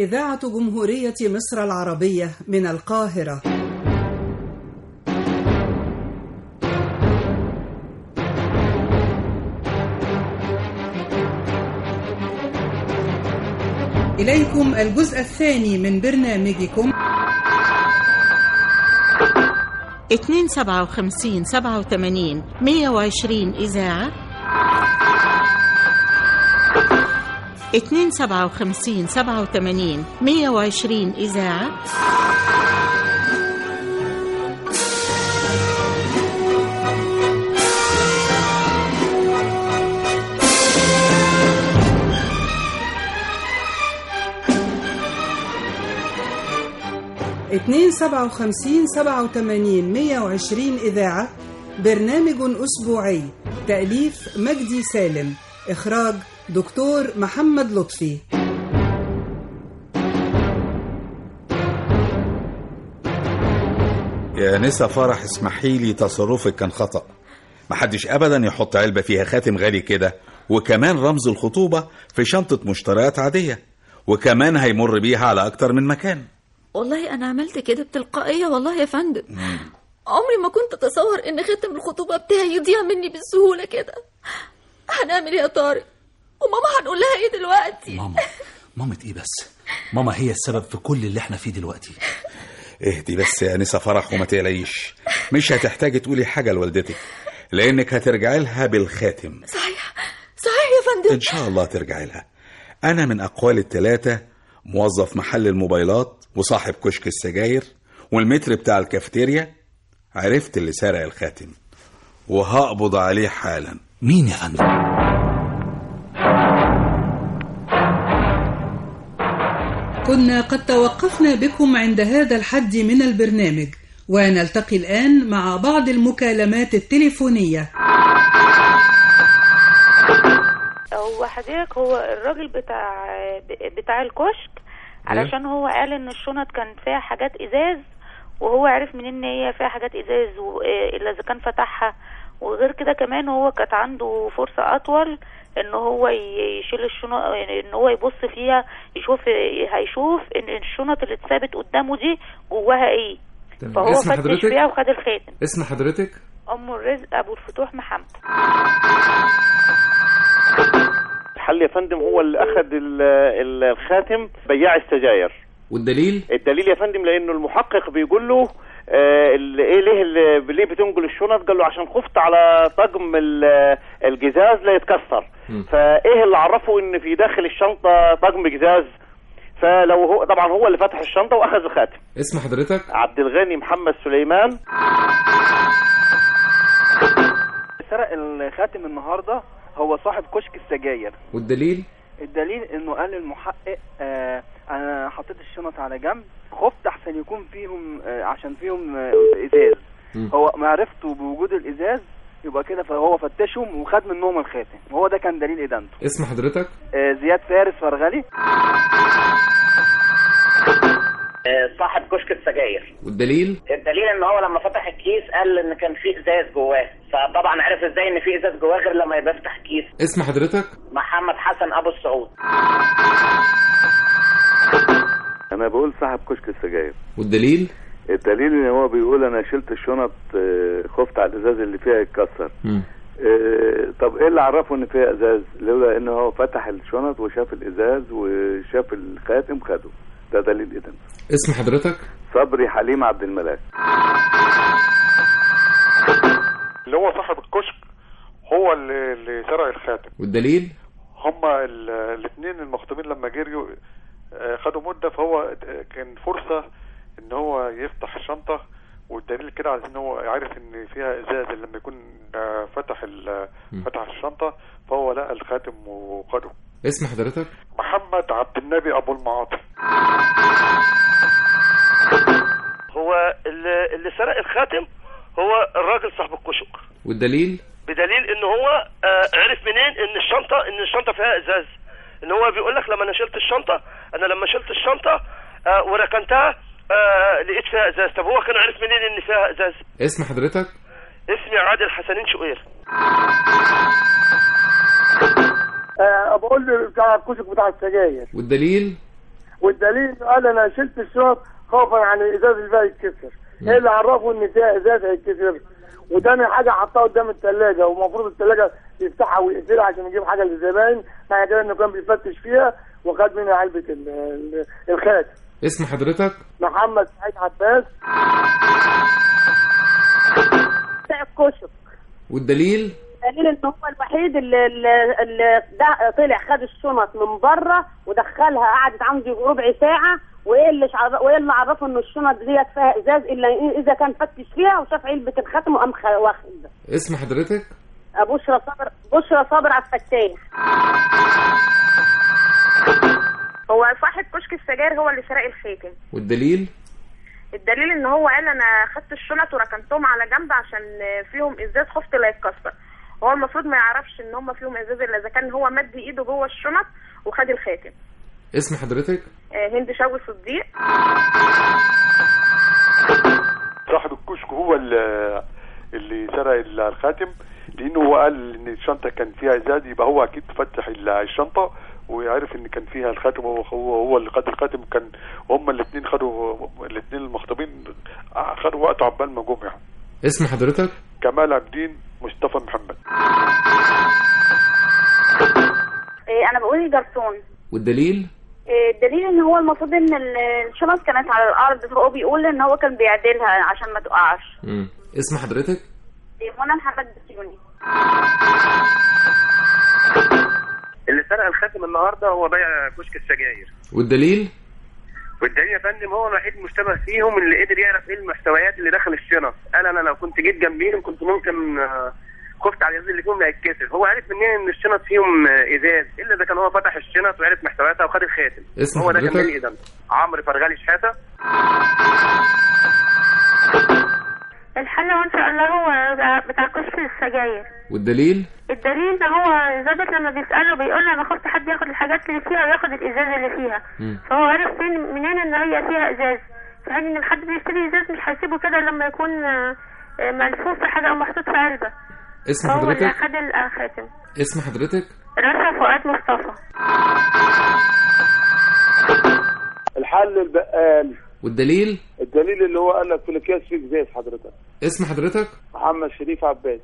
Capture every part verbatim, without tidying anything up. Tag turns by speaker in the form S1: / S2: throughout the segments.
S1: إذاعة جمهورية مصر العربية من القاهرة. إليكم الجزء الثاني من برنامجكم
S2: اتنين سبعة وخمسين سبعة وثمانين مية وعشرين إذاعة، اتنين سبعة وخمسين سبعة وثمانين مية وعشرين إذاعة،
S1: اتنين سبعة وخمسين سبعة وثمانين مية وعشرين إذاعة. برنامج أسبوعي، تأليف مجدي سالم، إخراج دكتور محمد لطفي.
S3: يا نسا فرح، اسمحي لي، تصرفك كان خطأ. محدش أبدا يحط علبة فيها خاتم غالي كده، وكمان رمز الخطوبة في شنطة مشتريات عادية، وكمان هيمر بيها على أكتر من مكان.
S4: والله أنا عملت كده بتلقائية والله يا فندم. عمري ما كنت أتصور إن ختم الخطوبة بتاعي يضيع مني بالسهولة كده. هنعمل إيه يا طارق؟ وماما هنقول لها إيه دلوقتي؟
S5: ماما ماما إيه بس؟ ماما هي السبب في كل اللي إحنا فيه دلوقتي.
S3: اهدي بس يا نسا فرح وما تقلقيش، مش هتحتاجي تقولي حاجة لوالدتك، لأنك هترجعي لها بالخاتم.
S4: صحيح صحيح يا فندم،
S3: إن شاء الله ترجعي لها. أنا من أقوال الثلاثة، موظف محل الموبايلات وصاحب كشك السجاير والمتر بتاع الكافتيريا، عرفت اللي سرق الخاتم وهقبض عليه حالا.
S5: مين يا فندم؟
S1: كنا قد توقفنا بكم عند هذا الحد من البرنامج، ونلتقي الآن مع بعض المكالمات التليفونية.
S6: هو حضرتك هو الراجل بتاع بتاع الكشك، علشان هو قال ان الشنط كان فيها حاجات ازاز، وهو عرف منين ان هي فيها حاجات ازاز الا اذا كان فتحها. وغير كده كمان هو كانت عنده فرصة اطول ان هو يشيل الشنط، ان هو يبص فيها يشوف، هيشوف ان الشنط اللي اتثابت قدامه دي جواها ايه. فهو فتش فيها وخد الخاتم.
S7: اسم حضرتك؟
S6: ام الرزق ابو الفتوح محمد.
S8: الحل يا فندم هو اللي اخذ الخاتم بياع السجاير.
S7: والدليل؟
S8: الدليل يا فندم لانه المحقق بيقول له آه ايه ليه ليه بتنقل الشنط؟ قال له عشان خفت على طقم الجزاز لا يتكسر. م. فايه اللي عرفه ان في داخل الشنطه طقم جزاز؟ فلو هو طبعا هو اللي فتح الشنطه واخذ الخاتم.
S7: اسم حضرتك؟
S8: عبد الغني محمد سليمان.
S9: سرق الخاتم النهارده هو صاحب كشك السجاير.
S7: والدليل؟
S9: الدليل انه قال للمحقق آه انا حطيت الشنط على جنب، خفت احسن يكون فيهم آه عشان فيهم آه ازاز. م. هو معرفته بوجود الازاز يبقى كده، فهو فتشهم وخد منهم الخاتم، وهو ده كان دليل ادانته.
S7: اسم حضرتك؟
S9: آه زياد فارس فرغلي.
S10: صاحب كشك السجاير.
S7: والدليل؟
S10: الدليل ان هو لما فتح الكيس قال ان كان فيه ازاز جواه، فطبعا عرف ازاي ان فيه ازاز جواه غير لما يبقى يفتح كيس.
S7: اسم حضرتك؟
S10: محمد حسن ابو السعود.
S11: انا بقول صاحب كشك السجاير.
S7: والدليل؟
S11: الدليل ان هو بيقول انا شلت الشنط، خفت على الازاز اللي فيها يتكسر. اه طب ايه اللي عرفه ان فيها ازاز؟ لولا ان هو فتح الشنط وشاف الازاز وشاف الخاتم خده، ده دليل إذن.
S7: اسم حضرتك؟
S11: صبري حليم عبد الملاك.
S12: اللي هو صاحب الكشك هو اللي, اللي سرق الخاتم.
S7: والدليل؟
S12: هما الاثنين المخطوبين لما جريوا خدوا مدة، فهو كان فرصة ان هو يفتح الشنطة، والدليل كده على ان هو عارف ان فيها ازاز. لما يكون فتح فتح الشنطة فهو لقى الخاتم وخده.
S7: اسم حضرتك؟
S12: محمد عبد النبي ابو المعاطي.
S13: هو اللي, اللي سرق الخاتم هو الراجل صاحب الكشك.
S7: والدليل؟
S13: بدليل ان هو آه عرف منين ان الشنطه ان الشنطه فيها ازاز. ان هو بيقول لك لما انا شلت الشنطه انا لما شلت الشنطه آه وركنتها آه لقيت فيها ازاز. طب هو كان عارف منين ان فيها ازاز؟
S7: اسم حضرتك؟
S13: اسمي عادل حسنين شقير.
S14: أه بقول له بتاع الكشك بتاع السجاير.
S7: والدليل؟
S14: والدليل انه قال انا شلت الشنط خوفا عن الازاز اللي فيها يتكسر. ايه اللي عرفه ان فيها ازاز هيتكسر؟ وتاني حاجه حطها قدام الثلاجه، ومفروض الثلاجه يفتحها ويقفلها عشان يجيب حاجه للزباين، معنى كده انه كان بيفتش فيها وخد منها علبه الخاتم.
S7: اسم حضرتك؟
S14: محمد سعيد عباس.
S15: الكشك.
S7: والدليل؟
S15: الدليل ان هو الوحيد اللي, اللي طلع خد الشنط من بره ودخلها، قعدت عنده ربع ساعه، وايه اللي عرف وايه اللي عرفه ان الشنط ديت فيها ازاز الا اذا كان فتش فيها وشاف علبه الختم وقام واخد.
S7: اسم حضرتك؟
S15: بشرى صابر. بشرى صابر على الفتاح.
S16: هو صاحب كشك السجاير هو اللي سرق الخاتم.
S7: والدليل؟
S16: الدليل ان هو قال انا خدت الشنط وركنتهم على جنب عشان فيهم ازاز خفت لا يتكسر. هو المفروض ما يعرفش ان هم فيهم ازاز الا اذا كان هو مد ايده جوه الشنط وخد الخاتم.
S7: اسم حضرتك؟
S16: هند شوقي صديق.
S12: صاحب الكشك هو اللي اللي سرق الخاتم، لانه هو قال ان الشنطه كان فيها ازاز، يبقى هو اكيد فتح الشنطه ويعرف ان كان فيها الخاتم، وهو هو هو اللي خد الخاتم. كان هما الاثنين خدوا الاثنين المخطوبين خدوا وقت عبال ما جم يعني.
S7: اسم حضرتك؟
S12: كمال عبدين مصطفى محمد.
S16: إيه انا بقول جرسون.
S7: والدليل؟
S16: إيه الدليل ان هو المفروض ان الشنط كانت على الارض، فهو بيقول ان هو كان بيعدلها عشان ما تقعش.
S7: امم اسم حضرتك؟
S16: إيه منى محمد بسيوني.
S17: اللي سرق الخاتم النهارده هو بيع كشك السجاير.
S7: والدليل؟
S17: والدليل يا فندم هو الوحيد مشتبه فيهم اللي قدر يعرف ايه المحتويات اللي داخل الشنط. قال انا لو كنت جيت جنبيهم كنت ممكن خفت على الازاز اللي فيهم هيتكسر. هو عارف منين ان الشنط فيهم ازاز الا اذا كان هو فتح الشنط وعرف محتوياتها وخد الخاتم.
S7: اسم
S17: هو ده
S7: حضرتك؟
S17: كان اذا عمرو فرغالي شحاته.
S16: الحل هو ان شاء الله هو بتاع كشك السجاير.
S7: والدليل؟
S16: الدليل ان هو ظابط لما بيساله بيقول انا خفت حد ياخد الحاجات اللي فيها وياخد الازاز اللي فيها. م. فهو عرف فين منين ان هي فيها ازاز، في حين ان الحد بيشتري ازاز مش هيسيبه كده لما يكون ملفوف في حاجه او محطوط في علبه.
S7: اسم حضرتك؟
S16: هو اللي خد الخاتم.
S7: اسم حضرتك؟
S16: رشا فؤاد مصطفى.
S14: الحل البقال.
S7: والدليل؟
S14: الدليل اللي هو قال لك في الاكياس فيه ازاز حضرتك.
S7: اسم حضرتك؟
S14: محمد شريف عباس.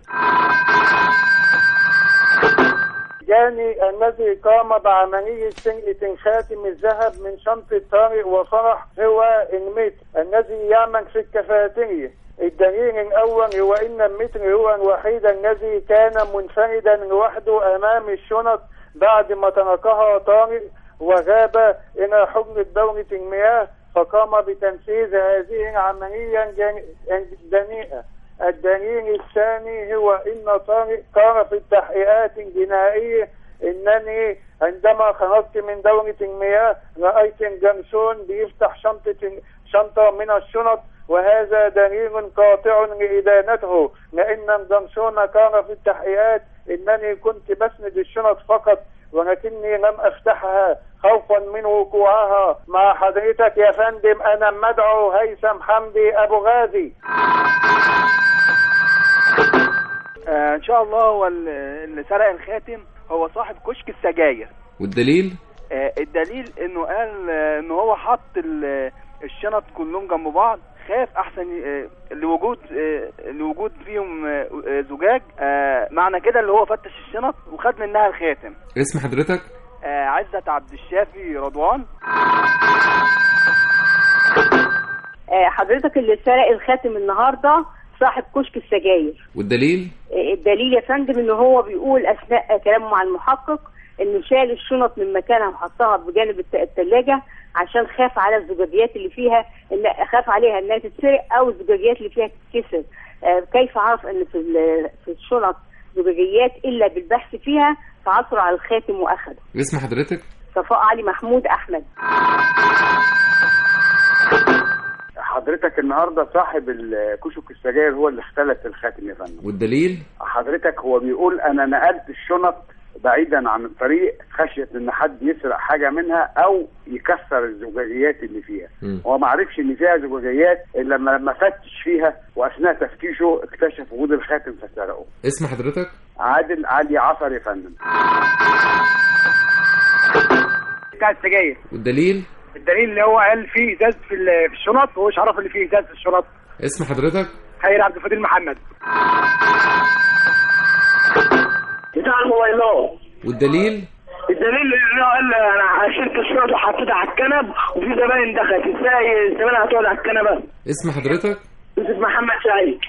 S14: جاني الذي قام بعملية سرقة خاتم الذهب من شنطة طارق وفرح هو المتر الذي يعمل في الكافيتيريا. الدليل الأول هو إن المتر هو الوحيد الذي كان منفردا لوحده أمام الشنط بعد ما تركها طارق وغاب إلى حجرة دورة المياه، فقام بتنفيذ هذه العملية الدنيئة. الدليل الثاني هو إن طارق قال في التحقيقات الجنائية إنني عندما خرجت من دورة المياه رأيت الجرسون بيفتح شنطة شنطة من الشنط، وهذا دليل قاطع لإدانته، لأن الجرسون قال في التحقيقات إنني كنت بسند الشنط فقط ولكني لم أفتحها خوفا من وقوعها. مع حضرتك يا فندم أنا مدعو هيثم حمدي أبو غازي.
S9: آه ان شاء الله هو اللي سرق الخاتم هو صاحب كشك السجاير.
S7: والدليل؟
S9: آه الدليل انه قال آه انه هو حط الشنط كلهم جنب بعض، خاف احسن آه لوجود آه لوجود فيهم آه زجاج، آه معنى كده اللي هو فتش الشنط وخد منها الخاتم.
S7: اسم حضرتك؟
S9: آه عزت عبد الشافي رضوان.
S15: آه حضرتك اللي سرق الخاتم النهارده صاحب كشك السجاير.
S7: والدليل؟
S15: الدليل يا فندم ان هو بيقول اثناء كلامه مع المحقق انه شال الشنط من مكانها وحطها بجانب الثلاجه عشان خاف على الزجاجيات اللي فيها، ان خاف عليها انها تتسرق او الزجاجيات اللي فيها تتكسر. آه كيف عرف ان في في الشنط زجاجيات الا بالبحث فيها، فعثر على الخاتم واخده.
S7: اسم حضرتك؟
S15: صفاء علي محمود احمد.
S18: حضرتك النهارده صاحب الكشك السجاير هو اللي اختلف الخاتم يا فندم.
S7: والدليل؟
S18: حضرتك هو بيقول انا نقلت الشنط بعيدا عن الطريق خشيه ان حد يسرق حاجه منها او يكسر الزجاجيات اللي فيها. م. هو ما عرفش ان فيها زجاجيات الا لما لما فتش فيها واثناء تفتيشه اكتشف وجود الخاتم فسرقه.
S7: اسم حضرتك؟
S18: عادل علي عصر يا فندم.
S9: بتاع السجاير.
S7: والدليل؟
S19: الدليل اللي هو قال فيه ازاز في ال- في الشنط، وهو مش عارف اللي فيه ازاز في الشنط.
S7: اسم حضرتك؟
S19: خير عبد الفتيح محمد.
S20: بتاع الموبايلات.
S7: والدليل؟
S20: الدليل اللي هو قال انا شلت الشنط وحطيتها على الكنب وفي زباين دخلت، ازاي الزباين هتقعد على الكنبه؟
S7: اسم حضرتك؟
S20: يوسف محمد سعيد.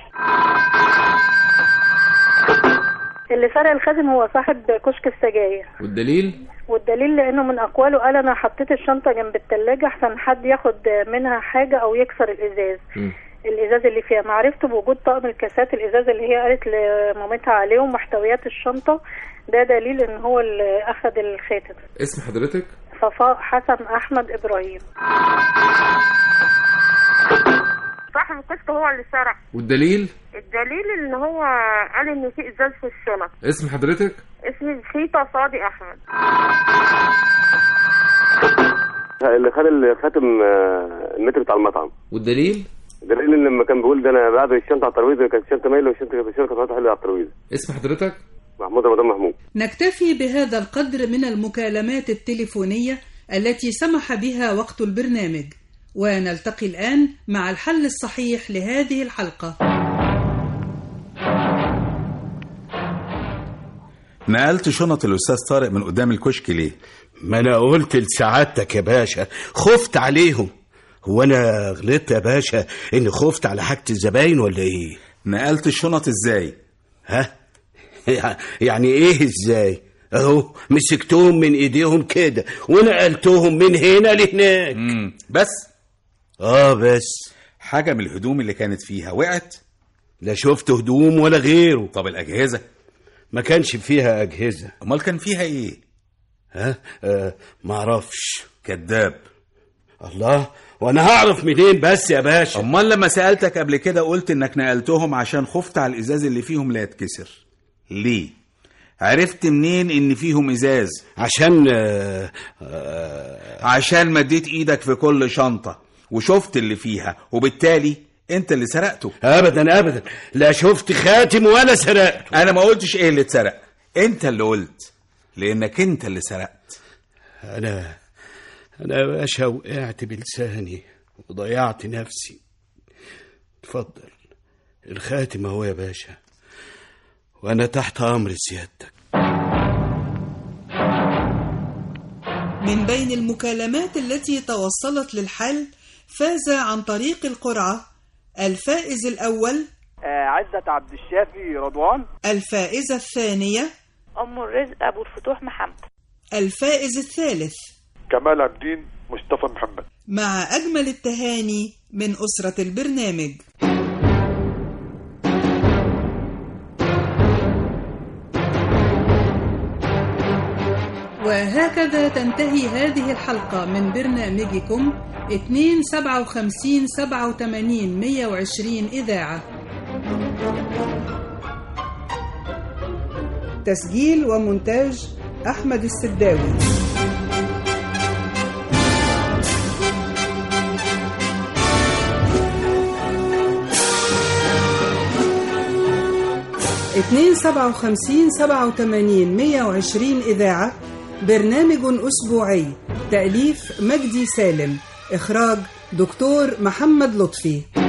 S16: اللي سرق الخادم هو صاحب كشك السجاير.
S7: والدليل؟
S16: والدليل لانه من اقواله قال انا حطيت الشنطه جنب الثلاجه احسن حد ياخد منها حاجه او يكسر الازاز.
S7: م.
S16: الازاز اللي فيها معرفته بوجود طقم الكاسات الازاز اللي هي قالت لمامتها عليه ومحتويات الشنطه، ده دليل ان هو اللي اخذ الخاتم.
S7: اسم حضرتك؟
S16: صفاء حسن احمد ابراهيم.
S21: صاحب الكشك هو اللي سرق.
S7: والدليل؟
S21: الدليل ان هو قال ان في ازاز في الشنط.
S7: اسم حضرتك؟
S21: اسمي شيطة صادق احمد.
S22: اللي خد الخاتم آه، المتر بتاع المطعم.
S7: والدليل؟
S22: الدليل ان لما كان بيقول ده انا بعد الشنطه على الترابيزه كانت الشنطه مايله والشنطه كانت الشنطه كانت حلوه على الترابيزه.
S7: اسم حضرتك؟
S22: محمود رمضان محمود.
S1: نكتفي بهذا القدر من المكالمات التليفونية التي سمح بها وقت البرنامج، ونلتقي الآن مع الحل الصحيح لهذه الحلقة.
S3: نقلت شنط الأستاذ طارق من قدام الكشك ليه؟
S23: ما أنا قلت لسعادتك يا باشا خفت عليهم. هو أنا غلطت يا باشا إني خفت على حاجة الزباين ولا إيه؟
S3: نقلت الشنط إزاي؟
S23: ها؟ يعني إيه إزاي؟ أهو مسكتهم من إيديهم كده ونقلتهم من هنا لهناك.
S3: مم. بس؟
S23: آه بس.
S3: حاجة من الهدوم اللي كانت فيها وقعت؟
S23: لا شفت هدوم ولا غيره.
S3: طب الأجهزة؟
S23: ما كانش فيها أجهزة.
S3: أمال كان فيها إيه؟
S23: ها؟ آه معرفش.
S3: كذاب.
S23: الله، وانا هعرف منين بس يا باشا؟
S3: امال لما سألتك قبل كده قلت انك نقلتهم عشان خفت على الازاز اللي فيهم لا يتكسر. ليه؟ عرفت منين ان فيهم ازاز؟
S23: عشان آه آه
S3: عشان مديت ايدك في كل شنطة وشفت اللي فيها، وبالتالي انت اللي سرقته.
S23: ابدا ابدا، لا شفت خاتم ولا سرقته.
S3: انا ما قلتش ايه اللي اتسرق، انت اللي قلت، لانك انت اللي سرقت.
S23: انا انا يا باشا وقعت بلساني وضيعت نفسي. اتفضل الخاتم اهو يا باشا، وانا تحت امر سيادتك.
S1: من بين المكالمات التي توصلت للحل فاز عن طريق القرعة الفائز الأول
S9: آه عزت عبد الشافي رضوان.
S1: الفائزة الثانية
S6: أم الرزق أبو الفتوح محمد.
S1: الفائز الثالث
S12: كمال عبدين مصطفى محمد.
S1: مع أجمل التهاني من أسرة البرنامج. وهكذا تنتهي هذه الحلقة من برنامجكم اثنين سبعة وخمسين سبعة وثمانين مية وعشرين إذاعة. تسجيل ومونتاج أحمد السداوي. اثنين سبعة وخمسين سبعة وثمانين مية وعشرين إذاعة، برنامج أسبوعي، تأليف مجدي سالم، إخراج دكتور محمد لطفي.